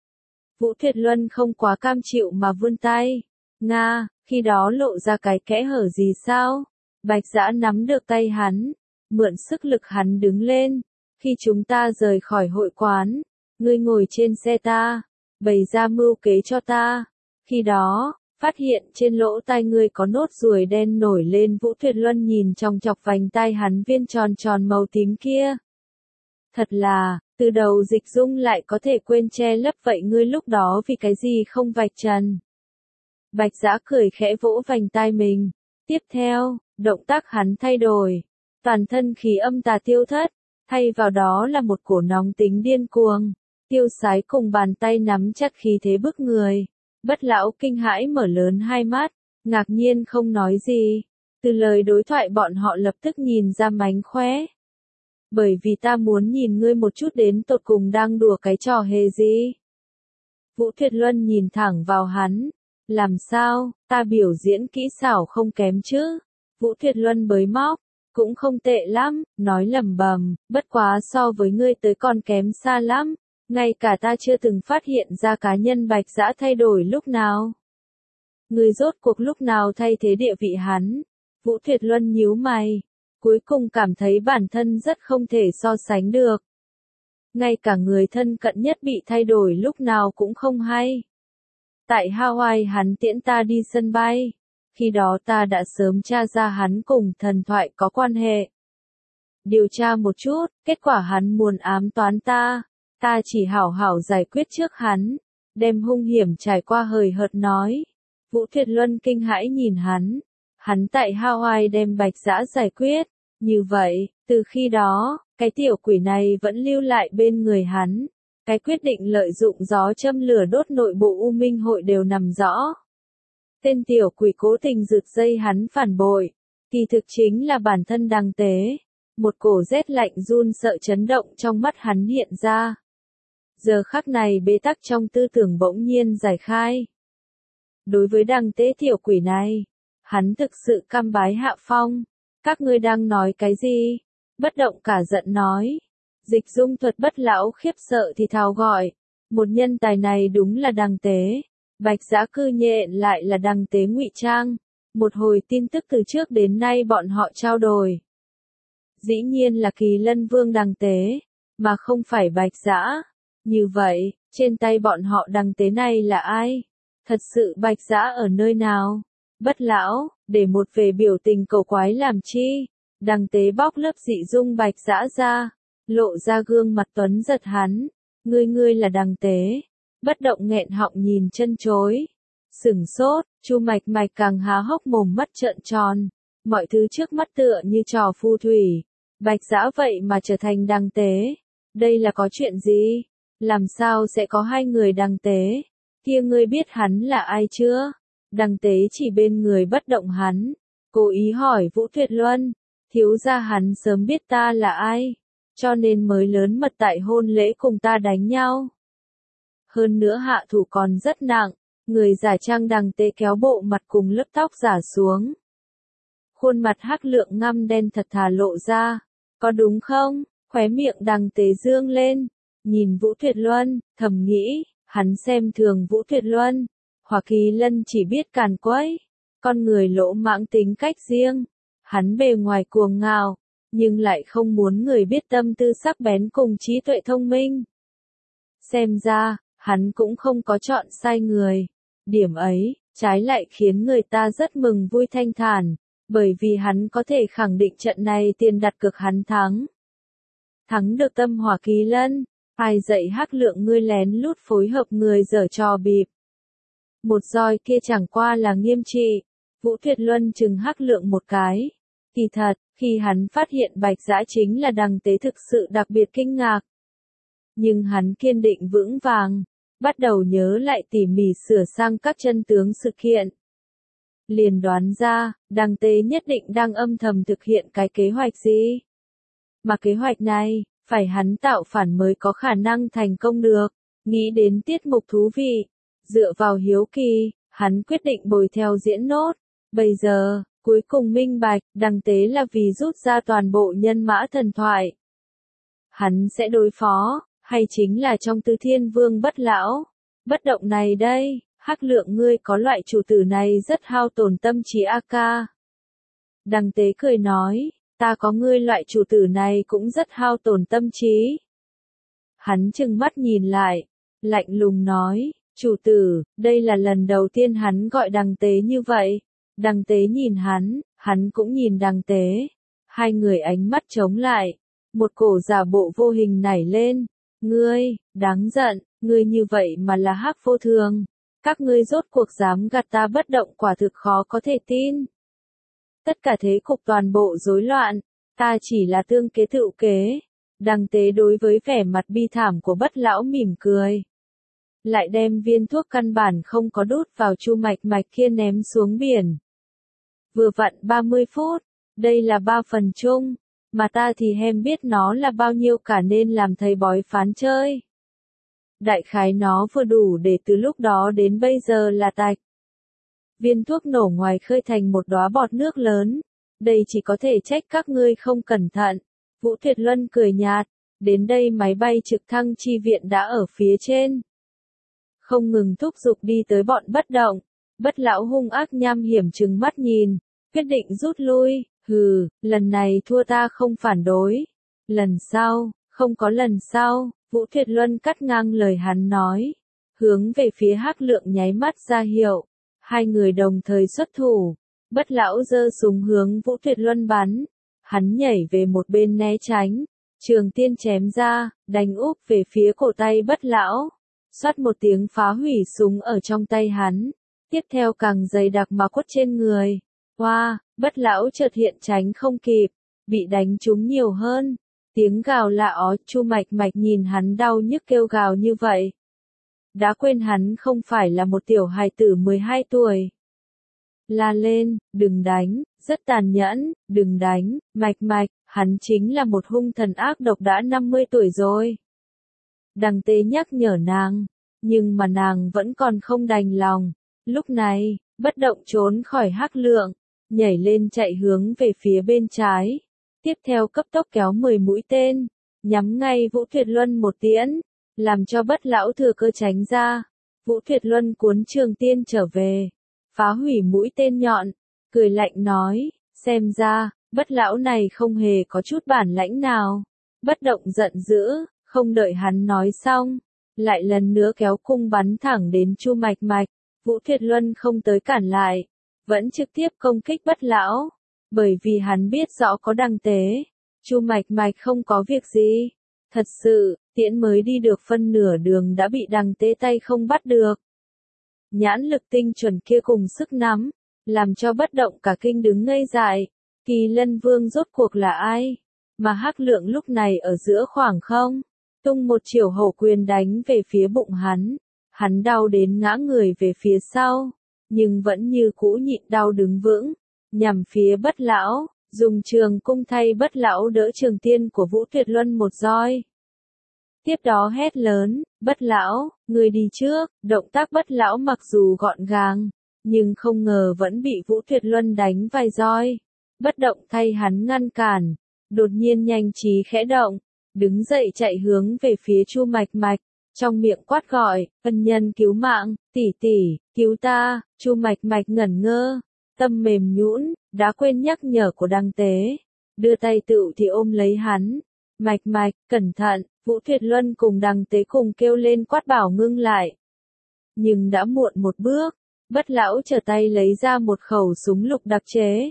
Vũ Tuyệt Luân không quá cam chịu mà vươn tay. Nga, khi đó lộ ra cái kẽ hở gì sao? Bạch Dã nắm được tay hắn, mượn sức lực hắn đứng lên. Khi chúng ta rời khỏi hội quán, ngươi ngồi trên xe ta, bày ra mưu kế cho ta. Khi đó, phát hiện trên lỗ tai ngươi có nốt ruồi đen nổi lên. Vũ Tuyệt Luân nhìn trong chọc vành tai hắn viên tròn tròn màu tím kia. Thật là, từ đầu Dịch Dung lại có thể quên che lấp vậy ngươi lúc đó vì cái gì không vạch trần. Bạch Dã cười khẽ vỗ vành tai mình. Tiếp theo, động tác hắn thay đổi. Toàn thân khí âm tà tiêu thất, thay vào đó là một cổ nóng tính điên cuồng. Tiêu Sái cùng bàn tay nắm chặt khí thế bức người. Bất lão kinh hãi mở lớn hai mắt, ngạc nhiên không nói gì. Từ lời đối thoại bọn họ lập tức nhìn ra mánh khóe. Bởi vì ta muốn nhìn ngươi một chút đến tột cùng đang đùa cái trò hề gì. Vũ Tuyệt Luân nhìn thẳng vào hắn. Làm sao, ta biểu diễn kỹ xảo không kém chứ? Vũ Tuyệt Luân bới móc. Cũng không tệ lắm, nói lẩm bẩm, bất quá so với ngươi tới còn kém xa lắm. Ngay cả ta chưa từng phát hiện ra cá nhân Bạch Dã thay đổi lúc nào. Ngươi rốt cuộc lúc nào thay thế địa vị hắn? Vũ Tuyệt Luân nhíu mày, cuối cùng cảm thấy bản thân rất không thể so sánh được. Ngay cả người thân cận nhất bị thay đổi lúc nào cũng không hay. Tại Hawaii hắn tiễn ta đi sân bay. Khi đó ta đã sớm tra ra hắn cùng thần thoại có quan hệ. Điều tra một chút, kết quả hắn muốn ám toán ta. Ta chỉ hảo hảo giải quyết trước hắn. Đem hung hiểm trải qua hời hợt nói. Vũ Tuyệt Luân kinh hãi nhìn hắn. Hắn tại Hawaii đem Bạch Dã giải quyết. Như vậy, từ khi đó, cái tiểu quỷ này vẫn lưu lại bên người hắn. Cái quyết định lợi dụng gió châm lửa đốt nội bộ U Minh hội đều nằm rõ. Tên tiểu quỷ cố tình rượt dây hắn phản bội. Kỳ thực chính là bản thân Đằng Tế. Một cổ rét lạnh run sợ chấn động trong mắt hắn hiện ra. Giờ khắc này bế tắc trong tư tưởng bỗng nhiên giải khai. Đối với Đằng Tế tiểu quỷ này, hắn thực sự cam bái hạ phong. Các ngươi đang nói cái gì? Bất động cả giận nói. Dịch Dung thuật bất lão khiếp sợ thì thào gọi. Một nhân tài này đúng là Đằng Tế. Bạch Dã cư nhện lại là Đằng Tế ngụy trang. Một hồi tin tức từ trước đến nay bọn họ trao đổi. Dĩ nhiên là Kỳ Lân Vương Đằng Tế, mà không phải Bạch Dã. Như vậy, trên tay bọn họ Đằng Tế này là ai? Thật sự Bạch Dã ở nơi nào? Bất lão, để một về biểu tình cầu quái làm chi? Đằng Tế bóc lớp dị dung Bạch Dã ra, lộ ra gương mặt tuấn giật hắn. Ngươi là Đằng Tế. Bất động nghẹn họng nhìn chân chối. Sửng sốt, Chu Mạch Mạch càng há hốc mồm mắt trợn tròn. Mọi thứ trước mắt tựa như trò phù thủy. Bạch Dã vậy mà trở thành Đằng Tế. Đây là có chuyện gì? Làm sao sẽ có hai người Đằng Tế? Kia ngươi biết hắn là ai chưa? Đằng Tế chỉ bên người bất động hắn. Cố ý hỏi Vũ Tuyệt Luân. Thiếu gia hắn sớm biết ta là ai. Cho nên mới lớn mật tại hôn lễ cùng ta đánh nhau. Hơn nữa hạ thủ còn rất nặng. Người giả trang Đằng Tế kéo bộ mặt cùng lớp tóc giả xuống. Khuôn mặt hắc lượng ngăm đen thật thà lộ ra. Có đúng không? Khóe miệng Đằng Tế dương lên. Nhìn Vũ Tuyệt Luân, thầm nghĩ, hắn xem thường Vũ Tuyệt Luân. Hoa Kỳ Lân chỉ biết càn quấy. Con người lỗ mãng tính cách riêng. Hắn bề ngoài cuồng ngạo, nhưng lại không muốn người biết tâm tư sắc bén cùng trí tuệ thông minh. Xem ra, hắn cũng không có chọn sai người. Điểm ấy, trái lại khiến người ta rất mừng vui thanh thản, bởi vì hắn có thể khẳng định trận này tiền đặt cược hắn thắng. Thắng được tâm Hoa Kỳ Lân, ai dạy hắc lượng ngươi lén lút phối hợp người giở trò bịp. Một roi kia chẳng qua là nghiêm trị. Vũ Tuyệt Luân chừng hắc lượng một cái. Kỳ thật, khi hắn phát hiện Bạch Dã chính là Đằng Tế thực sự đặc biệt kinh ngạc. Nhưng hắn kiên định vững vàng, bắt đầu nhớ lại tỉ mỉ sửa sang các chân tướng sự kiện. Liền đoán ra, Đằng Tế nhất định đang âm thầm thực hiện cái kế hoạch gì. Mà kế hoạch này, phải hắn tạo phản mới có khả năng thành công được. Nghĩ đến tiết mục thú vị, dựa vào hiếu kỳ, hắn quyết định bồi theo diễn nốt. Bây giờ, cuối cùng minh bạch, đằng tế là vì rút ra toàn bộ nhân mã thần thoại. Hắn sẽ đối phó, hay chính là trong Tứ Thiên Vương Bất Lão? Bất động này đây, Hắc Lượng ngươi có loại chủ tử này rất hao tổn tâm trí a ca. Đằng tế cười nói, ta có ngươi loại chủ tử này cũng rất hao tổn tâm trí. Hắn trừng mắt nhìn lại, lạnh lùng nói, chủ tử, đây là lần đầu tiên hắn gọi đằng tế như vậy. Đằng tế nhìn hắn cũng nhìn đằng tế. Hai người ánh mắt chống lại, một cổ giả bộ vô hình nảy lên. Ngươi, đáng giận, ngươi như vậy mà là Hắc vô thường. Các ngươi rốt cuộc dám gạt ta bất động quả thực khó có thể tin. Tất cả thế cục toàn bộ rối loạn, ta chỉ là tương kế tựu kế. Đằng tế đối với vẻ mặt bi thảm của Bất Lão mỉm cười. Lại đem viên thuốc căn bản không có đút vào Chu Mạch Mạch kia ném xuống biển. Vừa vặn 30 phút, đây là 3 phần chung, mà ta thì hem biết nó là bao nhiêu cả nên làm thầy bói phán chơi. Đại khái nó vừa đủ để từ lúc đó đến bây giờ là tạch. Viên thuốc nổ ngoài khơi thành một đóa bọt nước lớn, đây chỉ có thể trách các ngươi không cẩn thận. Vũ Tuyệt Luân cười nhạt, đến đây máy bay trực thăng chi viện đã ở phía trên. Không ngừng thúc giục đi tới bọn Bất Động. Bất Lão hung ác nham hiểm trừng mắt nhìn, quyết định rút lui, hừ, lần này thua ta không phản đối. Lần sau, không có lần sau, Vũ Tuyệt Luân cắt ngang lời hắn nói, hướng về phía Hắc Lượng nháy mắt ra hiệu. Hai người đồng thời xuất thủ, Bất Lão giơ súng hướng Vũ Tuyệt Luân bắn, hắn nhảy về một bên né tránh, trường tiên chém ra, đánh úp về phía cổ tay Bất Lão, xoát một tiếng phá hủy súng ở trong tay hắn, tiếp theo càng dày đặc mà quất trên người. Hoa, Bất Lão chợt hiện tránh không kịp, bị đánh trúng nhiều hơn, tiếng gào lạ ó. Chu Mạch Mạch nhìn hắn đau nhức kêu gào như vậy, đã quên hắn không phải là một tiểu hài tử 12 tuổi. La lên, đừng đánh, rất tàn nhẫn, đừng đánh, Mạch Mạch, hắn chính là một hung thần ác độc đã 50 tuổi rồi. Đằng tế nhắc nhở nàng, nhưng mà nàng vẫn còn không đành lòng. Lúc này, Bất Động trốn khỏi Hắc Lượng, nhảy lên chạy hướng về phía bên trái. Tiếp theo cấp tốc kéo 10 mũi tên, nhắm ngay Vũ Tuyệt Luân một tiễn, làm cho Bất Lão thừa cơ tránh ra. Vũ Tuyệt Luân cuốn trường tiên trở về, phá hủy mũi tên nhọn, cười lạnh nói, xem ra, Bất Lão này không hề có chút bản lãnh nào. Bất Động giận dữ, không đợi hắn nói xong, lại lần nữa kéo cung bắn thẳng đến Chu Mạch Mạch. Vũ Tuyệt Luân không tới cản lại, vẫn trực tiếp công kích Bất Lão, bởi vì hắn biết rõ có đằng tế, Chu Mạch Mạch không có việc gì. Thật sự, tiễn mới đi được phân nửa đường đã bị đằng tế tay không bắt được. Nhãn lực tinh chuẩn kia cùng sức nắm, làm cho Bất Động cả kinh đứng ngây dại. Kỳ Lân Vương rốt cuộc là ai? Mà Hắc Lượng lúc này ở giữa khoảng không, tung một chiều hổ quyền đánh về phía bụng hắn. Hắn đau đến ngã người về phía sau, nhưng vẫn như cũ nhịn đau đứng vững, nhằm phía Bất Lão, dùng trường cung thay Bất Lão đỡ trường tiên của Vũ Tuyệt Luân một roi. Tiếp đó hét lớn, Bất Lão, người đi trước. Động tác Bất Lão mặc dù gọn gàng, nhưng không ngờ vẫn bị Vũ Tuyệt Luân đánh vài roi. Bất Động thay hắn ngăn cản, đột nhiên nhanh trí khẽ động, đứng dậy chạy hướng về phía Chu Mạch Mạch, trong miệng quát gọi, ân nhân cứu mạng, tỷ tỷ, cứu ta. Chu Mạch Mạch ngẩn ngơ, tâm mềm nhũn, đã quên nhắc nhở của đằng tế, đưa tay tựu thì ôm lấy hắn. Mạch Mạch, cẩn thận. Vũ Tuyệt Luân cùng đằng tế cùng kêu lên quát bảo ngưng lại. Nhưng đã muộn một bước, Bất Lão trở tay lấy ra một khẩu súng lục đặc chế,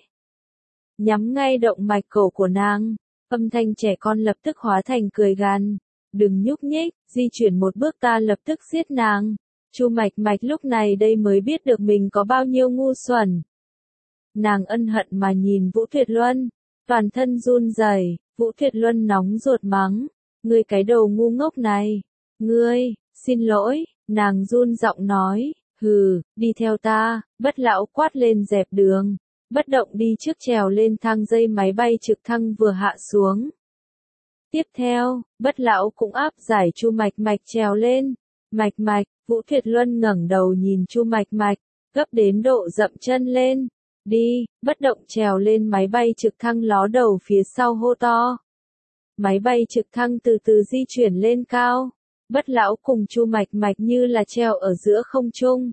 nhắm ngay động mạch cổ của nàng. Âm thanh trẻ con lập tức hóa thành cười gằn, đừng nhúc nhích, di chuyển một bước ta lập tức giết nàng. Chu Mạch Mạch lúc này đây mới biết được mình có bao nhiêu ngu xuẩn. Nàng ân hận mà nhìn Vũ Tuyệt Luân, toàn thân run rẩy. Vũ Tuyệt Luân nóng ruột mắng, ngươi cái đầu ngu ngốc này, ngươi, xin lỗi. Nàng run giọng nói, hừ, đi theo ta. Bất Lão quát lên dẹp đường. Bất Động đi trước trèo lên thang dây máy bay trực thăng vừa hạ xuống. Tiếp theo, Bất Lão cũng áp giải Chu Mạch Mạch trèo lên. Mạch Mạch, Vũ Tuyệt Luân ngẩng đầu nhìn Chu Mạch Mạch, gấp đến độ dậm chân lên. Đi, bất động trèo lên máy bay trực thăng ló đầu phía sau hô to. Máy bay trực thăng từ từ di chuyển lên cao. Bất lão cùng Chu Mạch Mạch như là treo ở giữa không trung.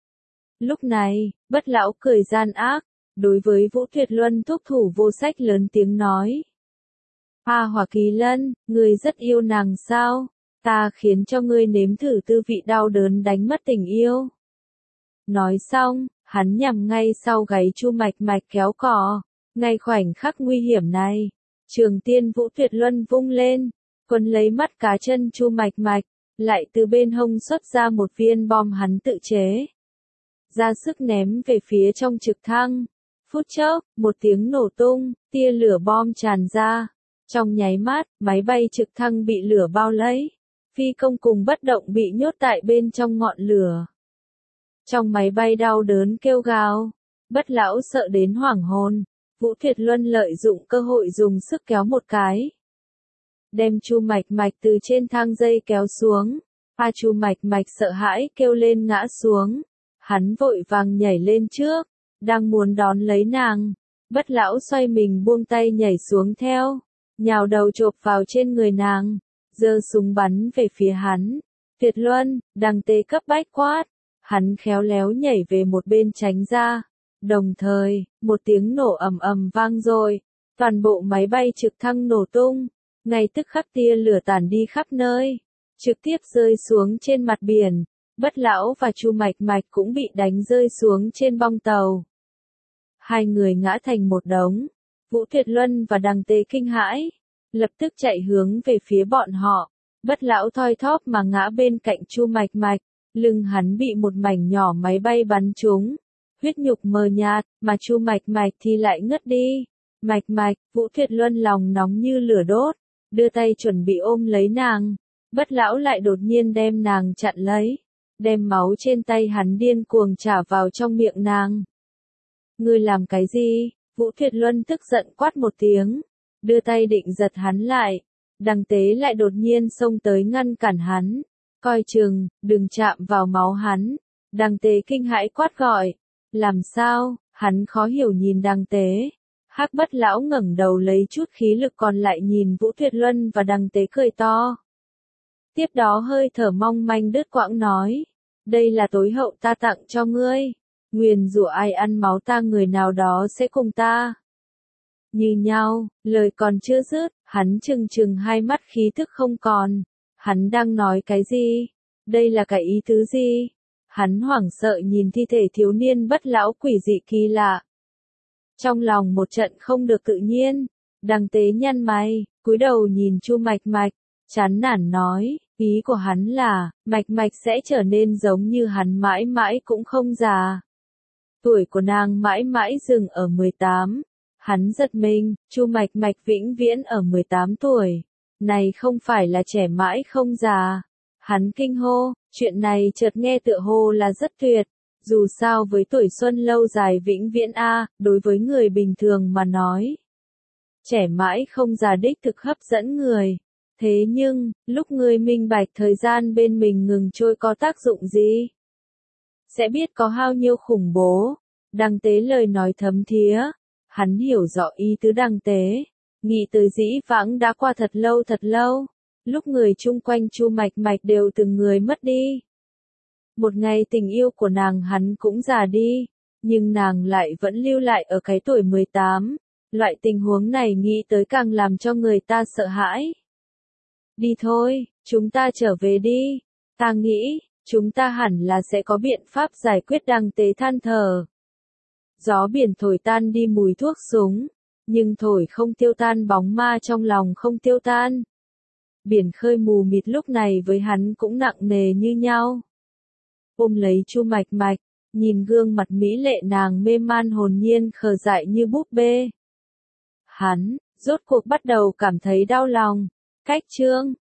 Lúc này, bất lão cười gian ác, đối với Vũ Tuyệt Luân thúc thủ vô sách lớn tiếng nói. Hỏa Kỳ Lân, ngươi rất yêu nàng sao? Ta khiến cho ngươi nếm thử tư vị đau đớn đánh mất tình yêu. Nói xong, hắn nhằm ngay sau gáy Chu Mạch Mạch kéo cò. Ngay khoảnh khắc nguy hiểm này, Trường Tiên Vũ Tuyệt Luân vung lên, quấn lấy mắt cá chân Chu Mạch Mạch, lại từ bên hông xuất ra một viên bom hắn tự chế. Ra sức ném về phía trong trực thăng. Phút chốc, một tiếng nổ tung, tia lửa bom tràn ra. Trong nháy mắt, máy bay trực thăng bị lửa bao lấy. Phi công cùng bất động bị nhốt tại bên trong ngọn lửa. Trong máy bay đau đớn kêu gào. Bất lão sợ đến hoảng hồn. Vũ Tuyệt Luân lợi dụng cơ hội dùng sức kéo một cái. Đem Chu Mạch Mạch từ trên thang dây kéo xuống. Chu Mạch Mạch sợ hãi kêu lên ngã xuống. Hắn vội vàng nhảy lên trước, đang muốn đón lấy nàng. Bất lão xoay mình buông tay nhảy xuống theo, nhào đầu chộp vào trên người nàng, giơ súng bắn về phía hắn. Tuyệt Luân, Đằng Tế cấp bách quát. Hắn khéo léo nhảy về một bên tránh ra. Đồng thời, một tiếng nổ ầm ầm vang rồi. Toàn bộ máy bay trực thăng nổ tung. Ngay tức khắc tia lửa tản đi khắp nơi. Trực tiếp rơi xuống trên mặt biển. Bất lão và Chu Mạch Mạch cũng bị đánh rơi xuống trên bong tàu. Hai người ngã thành một đống. Vũ Tuyệt Luân và Đằng Tế kinh hãi, lập tức chạy hướng về phía bọn họ. Bất lão thoi thóp mà ngã bên cạnh Chu Mạch Mạch, lưng hắn bị một mảnh nhỏ máy bay bắn trúng. Huyết nhục mờ nhạt, mà Chu Mạch Mạch thì lại ngất đi. Mạch Mạch, Vũ Tuyệt Luân lòng nóng như lửa đốt, đưa tay chuẩn bị ôm lấy nàng. Bất lão lại đột nhiên đem nàng chặn lấy. Đem máu trên tay hắn điên cuồng trả vào trong miệng nàng. Ngươi làm cái gì? Vũ Tuyệt Luân tức giận quát một tiếng, đưa tay định giật hắn lại. Đằng Tế lại đột nhiên xông tới ngăn cản hắn. Coi chừng, đừng chạm vào máu hắn. Đằng Tế kinh hãi quát gọi. Làm sao? Hắn khó hiểu nhìn Đằng Tế. Hắc Bất lão ngẩng đầu lấy chút khí lực còn lại nhìn Vũ Tuyệt Luân và Đằng Tế cười to. Tiếp đó hơi thở mong manh đứt quãng nói. Đây là tối hậu ta tặng cho ngươi. Nguyền rủa ai ăn máu ta người nào đó sẽ cùng ta. Như nhau, lời còn chưa dứt, hắn trừng trừng hai mắt khí thức không còn. Hắn đang nói cái gì? Đây là cái ý tứ gì? Hắn hoảng sợ nhìn thi thể thiếu niên bất lão quỷ dị kỳ lạ. Trong lòng một trận không được tự nhiên. Đằng Tế nhăn mày, cúi đầu nhìn Chu Mạch Mạch, chán nản nói. Ý của hắn là, Mạch Mạch sẽ trở nên giống như hắn mãi mãi cũng không già. Tuổi của nàng mãi mãi dừng ở 18. Hắn giật mình, Chu Mạch Mạch vĩnh viễn ở 18 tuổi. Này không phải là trẻ mãi không già. Hắn kinh hô, chuyện này chợt nghe tựa hồ là rất tuyệt. Dù sao với tuổi xuân lâu dài vĩnh viễn đối với người bình thường mà nói. Trẻ mãi không già đích thực hấp dẫn người. Thế nhưng, lúc người minh bạch thời gian bên mình ngừng trôi có tác dụng gì? Sẽ biết có bao nhiêu khủng bố. Đằng Tế lời nói thấm thía. Hắn hiểu rõ ý tứ Đằng Tế. Nghĩ tới dĩ vãng đã qua thật lâu. Lúc người chung quanh Chu Mạch Mạch đều từng người mất đi. Một ngày tình yêu của nàng hắn cũng già đi. Nhưng nàng lại vẫn lưu lại ở cái tuổi 18. Loại tình huống này nghĩ tới càng làm cho người ta sợ hãi. Đi thôi, chúng ta trở về đi. Ta nghĩ, chúng ta hẳn là sẽ có biện pháp giải quyết. Đằng Tế than thở. Gió biển thổi tan đi mùi thuốc súng, nhưng thổi không tiêu tan bóng ma trong lòng không tiêu tan. Biển khơi mù mịt lúc này với hắn cũng nặng nề như nhau. Ôm lấy Chu Mạch Mạch, nhìn gương mặt mỹ lệ nàng mê man hồn nhiên khờ dại như búp bê. Hắn, rốt cuộc bắt đầu cảm thấy đau lòng. Cách chương